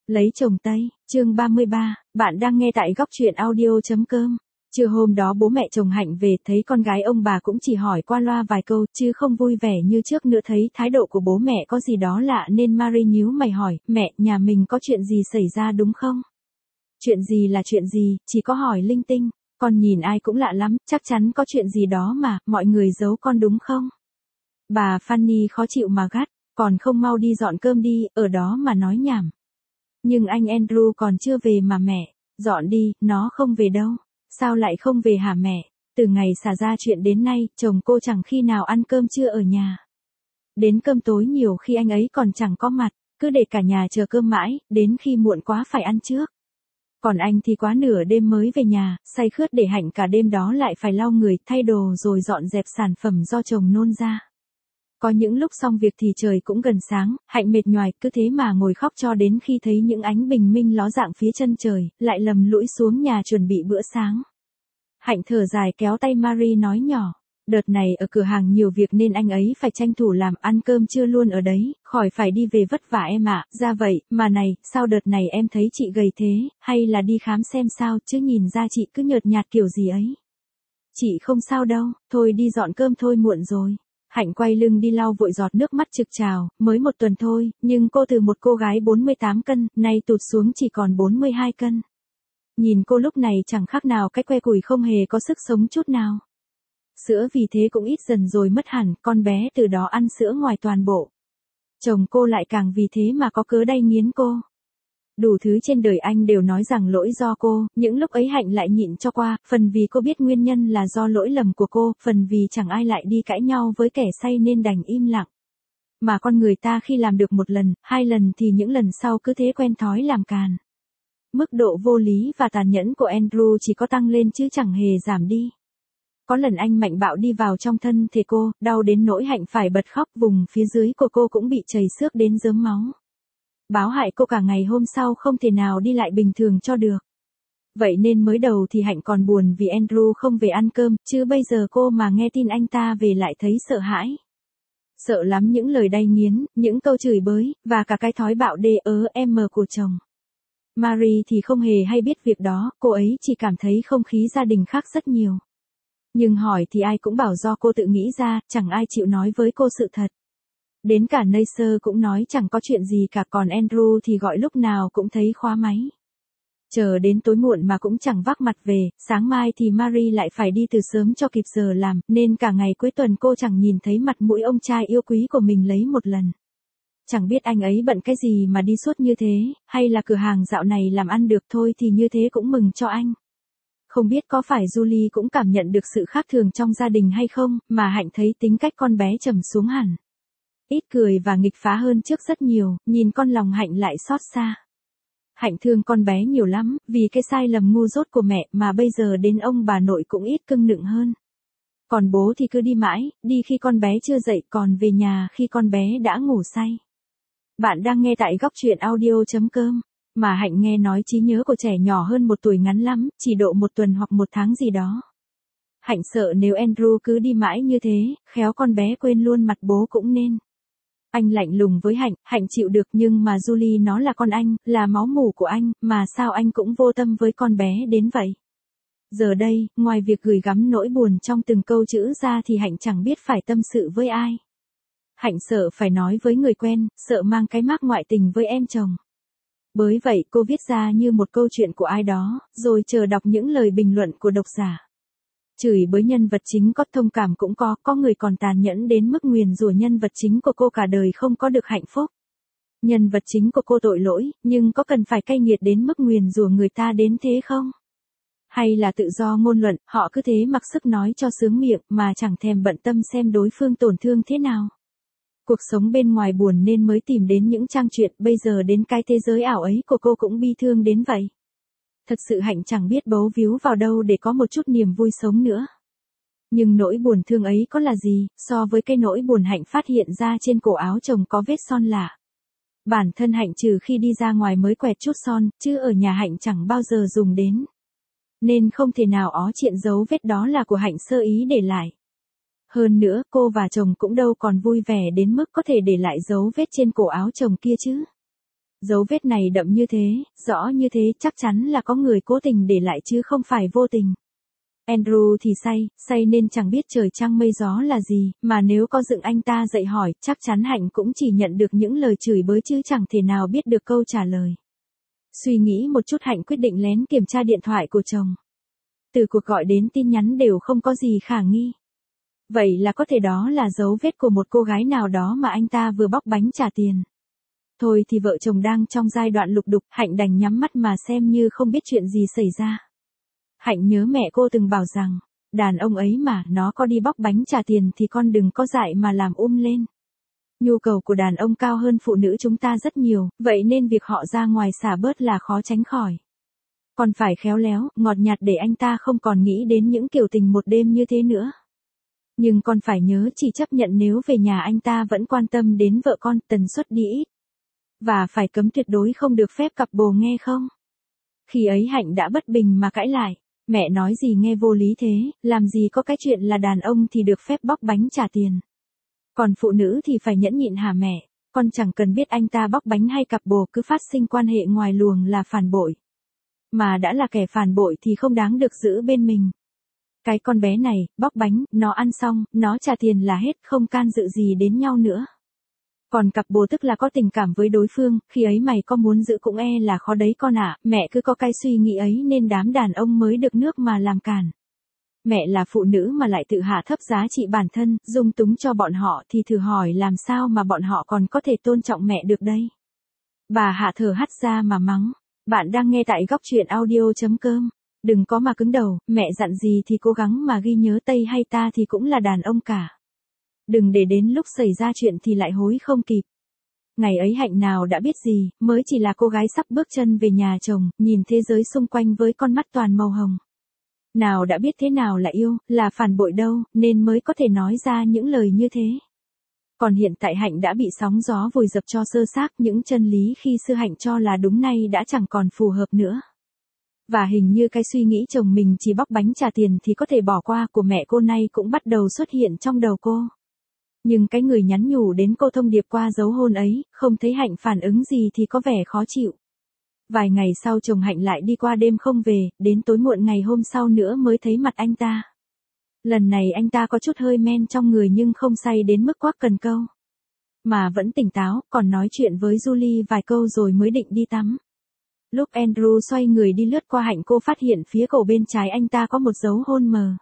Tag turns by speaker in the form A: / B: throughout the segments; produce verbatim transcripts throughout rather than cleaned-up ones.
A: Lấy chồng Tây, chương ba mươi ba, bạn đang nghe tại góc truyện audio.com. Trưa hôm đó bố mẹ chồng Hạnh về thấy con gái ông bà cũng chỉ hỏi qua loa vài câu chứ không vui vẻ như trước nữa, thấy thái độ của bố mẹ có gì đó lạ nên Marie nhíu mày hỏi, mẹ, nhà mình có chuyện gì xảy ra đúng không? Chuyện gì là chuyện gì, chỉ có hỏi linh tinh, con nhìn ai cũng lạ lắm, chắc chắn có chuyện gì đó mà, mọi người giấu con đúng không? Bà Fanny khó chịu mà gắt, còn không mau đi dọn cơm đi, ở đó mà nói nhảm. Nhưng anh Andrew còn chưa về mà mẹ, dọn đi, nó không về đâu. Sao lại không về hả mẹ? Từ ngày xả ra chuyện đến nay, chồng cô chẳng khi nào ăn cơm trưa ở nhà. Đến cơm tối nhiều khi anh ấy còn chẳng có mặt, cứ để cả nhà chờ cơm mãi, đến khi muộn quá phải ăn trước. Còn anh thì quá nửa đêm mới về nhà, say khướt để Hạnh cả đêm đó lại phải lau người, thay đồ rồi dọn dẹp sản phẩm do chồng nôn ra. Có những lúc xong việc thì trời cũng gần sáng, Hạnh mệt nhoài, cứ thế mà ngồi khóc cho đến khi thấy những ánh bình minh ló dạng phía chân trời, lại lầm lũi xuống nhà chuẩn bị bữa sáng. Hạnh thở dài kéo tay Marie nói nhỏ, đợt này ở cửa hàng nhiều việc nên anh ấy phải tranh thủ làm, ăn cơm trưa luôn ở đấy, khỏi phải đi về vất vả em ạ. Ra vậy, mà này, sao đợt này em thấy chị gầy thế, hay là đi khám xem sao, chứ nhìn ra chị cứ nhợt nhạt kiểu gì ấy. Chị không sao đâu, thôi đi dọn cơm thôi, muộn rồi. Hạnh quay lưng đi lau vội giọt nước mắt trực trào, mới một tuần thôi, nhưng cô từ một cô gái bốn mươi tám cân, nay tụt xuống chỉ còn bốn mươi hai cân. Nhìn cô lúc này chẳng khác nào cái que củi, không hề có sức sống chút nào. Sữa vì thế cũng ít dần rồi mất hẳn, con bé từ đó ăn sữa ngoài toàn bộ. Chồng cô lại càng vì thế mà có cớ đay nghiến cô. Đủ thứ trên đời anh đều nói rằng lỗi do cô, những lúc ấy Hạnh lại nhịn cho qua, phần vì cô biết nguyên nhân là do lỗi lầm của cô, phần vì chẳng ai lại đi cãi nhau với kẻ say nên đành im lặng. Mà con người ta khi làm được một lần, hai lần thì những lần sau cứ thế quen thói làm càn. Mức độ vô lý và tàn nhẫn của Andrew chỉ có tăng lên chứ chẳng hề giảm đi. Có lần anh mạnh bạo đi vào trong thân thể cô, đau đến nỗi Hạnh phải bật khóc, vùng phía dưới của cô cũng bị chảy xước đến rớm máu. Báo hại cô cả ngày hôm sau không thể nào đi lại bình thường cho được. Vậy nên mới đầu thì Hạnh còn buồn vì Andrew không về ăn cơm, chứ bây giờ cô mà nghe tin anh ta về lại thấy sợ hãi. Sợ lắm những lời đay nghiến, những câu chửi bới, và cả cái thói bạo đê ớ em của chồng. Marie thì không hề hay biết việc đó, cô ấy chỉ cảm thấy không khí gia đình khác rất nhiều. Nhưng hỏi thì ai cũng bảo do cô tự nghĩ ra, chẳng ai chịu nói với cô sự thật. Đến cả Neisser cũng nói chẳng có chuyện gì cả, còn Andrew thì gọi lúc nào cũng thấy khóa máy. Chờ đến tối muộn mà cũng chẳng vác mặt về, sáng mai thì Marie lại phải đi từ sớm cho kịp giờ làm, nên cả ngày cuối tuần cô chẳng nhìn thấy mặt mũi ông trai yêu quý của mình lấy một lần. Chẳng biết anh ấy bận cái gì mà đi suốt như thế, hay là cửa hàng dạo này làm ăn được thôi thì như thế cũng mừng cho anh. Không biết có phải Julie cũng cảm nhận được sự khác thường trong gia đình hay không, mà Hạnh thấy tính cách con bé trầm xuống hẳn. Ít cười và nghịch phá hơn trước rất nhiều, nhìn con lòng Hạnh lại xót xa. Hạnh thương con bé nhiều lắm, vì cái sai lầm ngu dốt của mẹ mà bây giờ đến ông bà nội cũng ít cưng nựng hơn. Còn bố thì cứ đi mãi, đi khi con bé chưa dậy, còn về nhà khi con bé đã ngủ say. Bạn đang nghe tại góc truyện audio.com. Mà Hạnh nghe nói trí nhớ của trẻ nhỏ hơn một tuổi ngắn lắm, chỉ độ một tuần hoặc một tháng gì đó. Hạnh sợ nếu Andrew cứ đi mãi như thế, khéo con bé quên luôn mặt bố cũng nên. Anh lạnh lùng với Hạnh, Hạnh chịu được, nhưng mà Julie nó là con anh, là máu mủ của anh, mà sao anh cũng vô tâm với con bé đến vậy. Giờ đây, ngoài việc gửi gắm nỗi buồn trong từng câu chữ ra thì Hạnh chẳng biết phải tâm sự với ai. Hạnh sợ phải nói với người quen, sợ mang cái mác ngoại tình với em chồng. Bởi vậy cô viết ra như một câu chuyện của ai đó, rồi chờ đọc những lời bình luận của độc giả. Chửi bới nhân vật chính có, thông cảm cũng có, có người còn tàn nhẫn đến mức nguyền rủa nhân vật chính của cô cả đời không có được hạnh phúc. Nhân vật chính của cô tội lỗi, nhưng có cần phải cay nghiệt đến mức nguyền rủa người ta đến thế không? Hay là tự do ngôn luận, họ cứ thế mặc sức nói cho sướng miệng mà chẳng thèm bận tâm xem đối phương tổn thương thế nào. Cuộc sống bên ngoài buồn nên mới tìm đến những trang truyện, bây giờ đến cái thế giới ảo ấy của cô cũng bi thương đến vậy. Thật sự Hạnh chẳng biết bấu víu vào đâu để có một chút niềm vui sống nữa. Nhưng nỗi buồn thương ấy có là gì, so với cái nỗi buồn Hạnh phát hiện ra trên cổ áo chồng có vết son lạ. Bản thân Hạnh trừ khi đi ra ngoài mới quẹt chút son, chứ ở nhà Hạnh chẳng bao giờ dùng đến. Nên không thể nào ó chuyện dấu vết đó là của Hạnh sơ ý để lại. Hơn nữa, cô và chồng cũng đâu còn vui vẻ đến mức có thể để lại dấu vết trên cổ áo chồng kia chứ. Dấu vết này đậm như thế, rõ như thế, chắc chắn là có người cố tình để lại chứ không phải vô tình. Andrew thì say, say nên chẳng biết trời trăng mây gió là gì, mà nếu có dựng anh ta dậy hỏi, chắc chắn Hạnh cũng chỉ nhận được những lời chửi bới chứ chẳng thể nào biết được câu trả lời. Suy nghĩ một chút Hạnh quyết định lén kiểm tra điện thoại của chồng. Từ cuộc gọi đến tin nhắn đều không có gì khả nghi. Vậy là có thể đó là dấu vết của một cô gái nào đó mà anh ta vừa bóc bánh trả tiền. Thôi thì vợ chồng đang trong giai đoạn lục đục, Hạnh đành nhắm mắt mà xem như không biết chuyện gì xảy ra. Hạnh nhớ mẹ cô từng bảo rằng, đàn ông ấy mà, nó có đi bóc bánh trả tiền thì con đừng có dại mà làm um lên. Nhu cầu của đàn ông cao hơn phụ nữ chúng ta rất nhiều, vậy nên việc họ ra ngoài xả bớt là khó tránh khỏi. Còn phải khéo léo, ngọt nhạt để anh ta không còn nghĩ đến những kiểu tình một đêm như thế nữa. Nhưng con phải nhớ chỉ chấp nhận nếu về nhà anh ta vẫn quan tâm đến vợ con, tần suất đi ít. Và phải cấm tuyệt đối không được phép cặp bồ nghe không? Khi ấy Hạnh đã bất bình mà cãi lại. Mẹ nói gì nghe vô lý thế, làm gì có cái chuyện là đàn ông thì được phép bóc bánh trả tiền. Còn phụ nữ thì phải nhẫn nhịn hả mẹ, con chẳng cần biết anh ta bóc bánh hay cặp bồ, cứ phát sinh quan hệ ngoài luồng là phản bội. Mà đã là kẻ phản bội thì không đáng được giữ bên mình. Cái con bé này, bóc bánh, nó ăn xong, nó trả tiền là hết, không can dự gì đến nhau nữa. Còn cặp bồ tức là có tình cảm với đối phương, khi ấy mày có muốn giữ cũng e là khó đấy con ạ, mẹ cứ có cái suy nghĩ ấy nên đám đàn ông mới được nước mà làm càn. Mẹ là phụ nữ mà lại tự hạ thấp giá trị bản thân, dung túng cho bọn họ thì thử hỏi làm sao mà bọn họ còn có thể tôn trọng mẹ được đây. Bà Hạ thở hắt ra mà mắng, bạn đang nghe tại góc truyện audio chấm com. Đừng có mà cứng đầu, mẹ dặn gì thì cố gắng mà ghi nhớ, Tây hay ta thì cũng là đàn ông cả. Đừng để đến lúc xảy ra chuyện thì lại hối không kịp. Ngày ấy Hạnh nào đã biết gì, mới chỉ là cô gái sắp bước chân về nhà chồng, nhìn thế giới xung quanh với con mắt toàn màu hồng. Nào đã biết thế nào là yêu, là phản bội đâu, nên mới có thể nói ra những lời như thế. Còn hiện tại Hạnh đã bị sóng gió vùi dập cho sơ xác, những chân lý khi xưa Hạnh cho là đúng nay đã chẳng còn phù hợp nữa. Và hình như cái suy nghĩ chồng mình chỉ bóc bánh trả tiền thì có thể bỏ qua của mẹ cô nay cũng bắt đầu xuất hiện trong đầu cô. Nhưng cái người nhắn nhủ đến cô thông điệp qua dấu hôn ấy, không thấy Hạnh phản ứng gì thì có vẻ khó chịu. Vài ngày sau chồng Hạnh lại đi qua đêm không về, đến tối muộn ngày hôm sau nữa mới thấy mặt anh ta. Lần này anh ta có chút hơi men trong người nhưng không say đến mức quắc cần câu. Mà vẫn tỉnh táo, còn nói chuyện với Julie vài câu rồi mới định đi tắm. Lúc Andrew xoay người đi lướt qua Hạnh, cô phát hiện phía cổ bên trái anh ta có một dấu hôn mờ.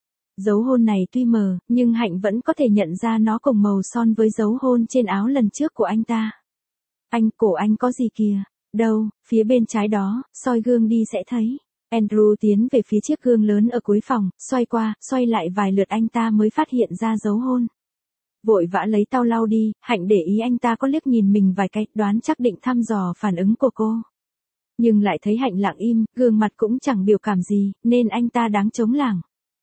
A: Dấu hôn này tuy mờ, nhưng Hạnh vẫn có thể nhận ra nó cùng màu son với dấu hôn trên áo lần trước của anh ta. Anh, cổ anh có gì kìa? Đâu, phía bên trái đó, soi gương đi sẽ thấy. Andrew tiến về phía chiếc gương lớn ở cuối phòng, xoay qua, xoay lại vài lượt anh ta mới phát hiện ra dấu hôn. Vội vã lấy tao lau đi, Hạnh để ý anh ta có liếc nhìn mình vài cái, đoán chắc định thăm dò phản ứng của cô. Nhưng lại thấy Hạnh lặng im, gương mặt cũng chẳng biểu cảm gì, nên anh ta đáng chống lảng.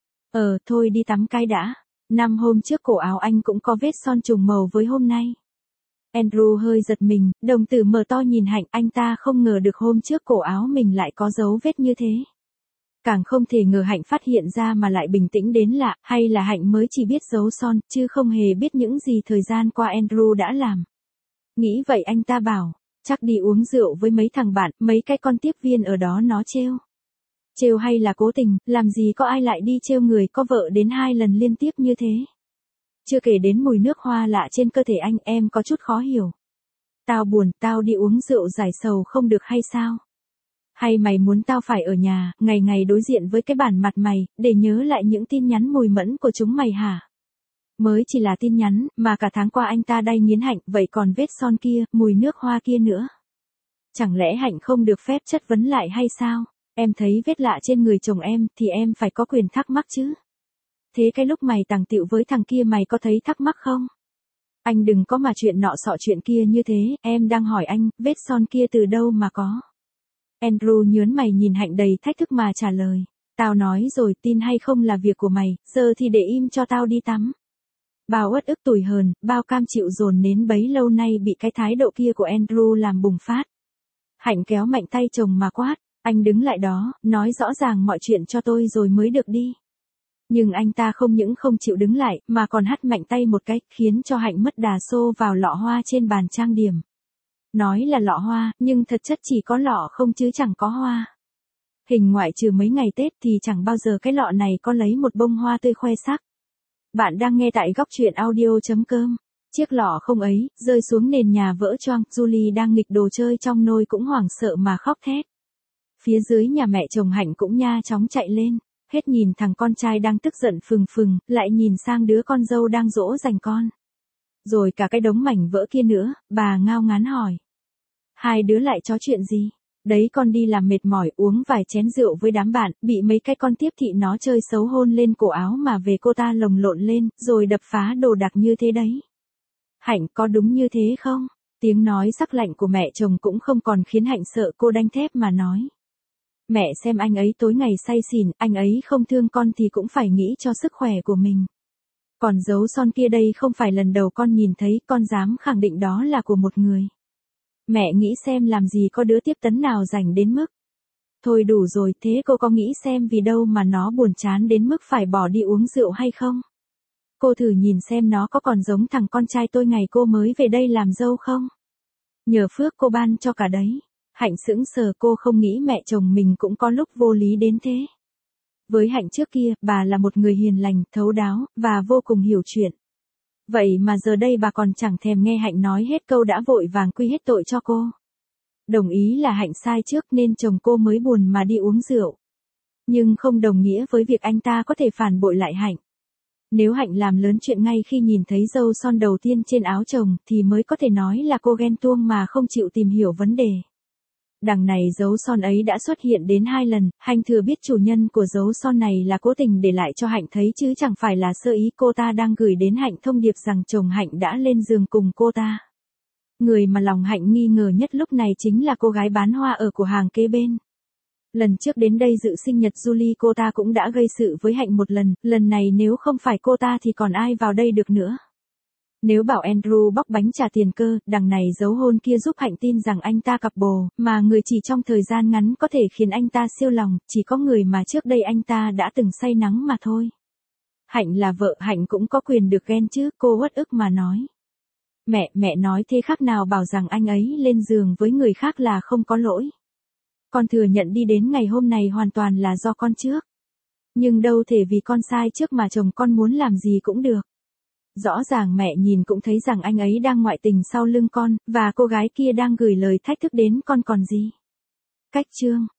A: Ờ, thôi đi tắm cái đã. Năm hôm trước cổ áo anh cũng có vết son trùng màu với hôm nay. Andrew hơi giật mình, đồng tử mở to nhìn Hạnh, anh ta không ngờ được hôm trước cổ áo mình lại có dấu vết như thế. Càng không thể ngờ Hạnh phát hiện ra mà lại bình tĩnh đến lạ, hay là Hạnh mới chỉ biết dấu son, chứ không hề biết những gì thời gian qua Andrew đã làm. Nghĩ vậy anh ta bảo, chắc đi uống rượu với mấy thằng bạn, mấy cái con tiếp viên ở đó nó trêu. Trêu hay là cố tình, làm gì có ai lại đi trêu người có vợ đến hai lần liên tiếp như thế. Chưa kể đến mùi nước hoa lạ trên cơ thể anh, em có chút khó hiểu. Tao buồn, tao đi uống rượu giải sầu không được hay sao? Hay mày muốn tao phải ở nhà, ngày ngày đối diện với cái bản mặt mày, để nhớ lại những tin nhắn mùi mẫn của chúng mày hả? Mới chỉ là tin nhắn, mà cả tháng qua anh ta đay nghiến Hạnh, vậy còn vết son kia, mùi nước hoa kia nữa. Chẳng lẽ Hạnh không được phép chất vấn lại hay sao? Em thấy vết lạ trên người chồng em, thì em phải có quyền thắc mắc chứ. Thế cái lúc mày tàng tịu với thằng kia mày có thấy thắc mắc không? Anh đừng có mà chuyện nọ sọ chuyện kia như thế, em đang hỏi anh, vết son kia từ đâu mà có? Andrew nhớn mày nhìn Hạnh đầy thách thức mà trả lời. Tao nói rồi, tin hay không là việc của mày, giờ thì để im cho tao đi tắm. Bao uất ức tủi hờn, bao cam chịu dồn nén bấy lâu nay bị cái thái độ kia của Andrew làm bùng phát. Hạnh kéo mạnh tay chồng mà quát, anh đứng lại đó, nói rõ ràng mọi chuyện cho tôi rồi mới được đi. Nhưng anh ta không những không chịu đứng lại, mà còn hất mạnh tay một cái, khiến cho Hạnh mất đà xô vào lọ hoa trên bàn trang điểm. Nói là lọ hoa, nhưng thật chất chỉ có lọ không chứ chẳng có hoa. Hình ngoại trừ mấy ngày Tết thì chẳng bao giờ cái lọ này có lấy một bông hoa tươi khoe sắc. Bạn đang nghe tại góc truyện audio.com. Chiếc lọ không ấy, rơi xuống nền nhà vỡ choang, Julie đang nghịch đồ chơi trong nôi cũng hoảng sợ mà khóc thét. Phía dưới nhà mẹ chồng Hạnh cũng nha chóng chạy lên, hết nhìn thằng con trai đang tức giận phừng phừng, lại nhìn sang đứa con dâu đang dỗ dành con. Rồi cả cái đống mảnh vỡ kia nữa, bà ngao ngán hỏi. Hai đứa lại chó chuyện gì? Đấy con đi làm mệt mỏi uống vài chén rượu với đám bạn, bị mấy cái con tiếp thị nó chơi xấu hôn lên cổ áo mà về cô ta lồng lộn lên, rồi đập phá đồ đạc như thế đấy. Hạnh có đúng như thế không? Tiếng nói sắc lạnh của mẹ chồng cũng không còn khiến Hạnh sợ, cô đanh thép mà nói. Mẹ xem anh ấy tối ngày say xỉn, anh ấy không thương con thì cũng phải nghĩ cho sức khỏe của mình. Còn dấu son kia đây không phải lần đầu con nhìn thấy, con dám khẳng định đó là của một người. Mẹ nghĩ xem làm gì có đứa tiếp tấn nào rảnh đến mức. Thôi đủ rồi, thế cô có nghĩ xem vì đâu mà nó buồn chán đến mức phải bỏ đi uống rượu hay không? Cô thử nhìn xem nó có còn giống thằng con trai tôi ngày cô mới về đây làm dâu không? Nhờ phước cô ban cho cả đấy. Hạnh sững sờ, cô không nghĩ mẹ chồng mình cũng có lúc vô lý đến thế. Với Hạnh trước kia, bà là một người hiền lành, thấu đáo, và vô cùng hiểu chuyện. Vậy mà giờ đây bà còn chẳng thèm nghe Hạnh nói hết câu đã vội vàng quy hết tội cho cô. Đồng ý là Hạnh sai trước nên chồng cô mới buồn mà đi uống rượu. Nhưng không đồng nghĩa với việc anh ta có thể phản bội lại Hạnh. Nếu Hạnh làm lớn chuyện ngay khi nhìn thấy dâu son đầu tiên trên áo chồng thì mới có thể nói là cô ghen tuông mà không chịu tìm hiểu vấn đề. Đằng này dấu son ấy đã xuất hiện đến hai lần, Hạnh thừa biết chủ nhân của dấu son này là cố tình để lại cho Hạnh thấy chứ chẳng phải là sơ ý. Cô ta đang gửi đến Hạnh thông điệp rằng chồng Hạnh đã lên giường cùng cô ta. Người mà lòng Hạnh nghi ngờ nhất lúc này chính là cô gái bán hoa ở cửa hàng kế bên. Lần trước đến đây dự sinh nhật Julie cô ta cũng đã gây sự với Hạnh một lần, lần này nếu không phải cô ta thì còn ai vào đây được nữa. Nếu bảo Andrew bóc bánh trả tiền cơ, đằng này dấu hôn kia giúp Hạnh tin rằng anh ta cặp bồ, mà người chỉ trong thời gian ngắn có thể khiến anh ta siêu lòng, chỉ có người mà trước đây anh ta đã từng say nắng mà thôi. Hạnh là vợ, Hạnh cũng có quyền được ghen chứ, cô uất ức mà nói. Mẹ, mẹ nói thế khác nào bảo rằng anh ấy lên giường với người khác là không có lỗi. Con thừa nhận đi đến ngày hôm này hoàn toàn là do con trước. Nhưng đâu thể vì con sai trước mà chồng con muốn làm gì cũng được. Rõ ràng mẹ nhìn cũng thấy rằng anh ấy đang ngoại tình sau lưng con, và cô gái kia đang gửi lời thách thức đến con còn gì. Cách chương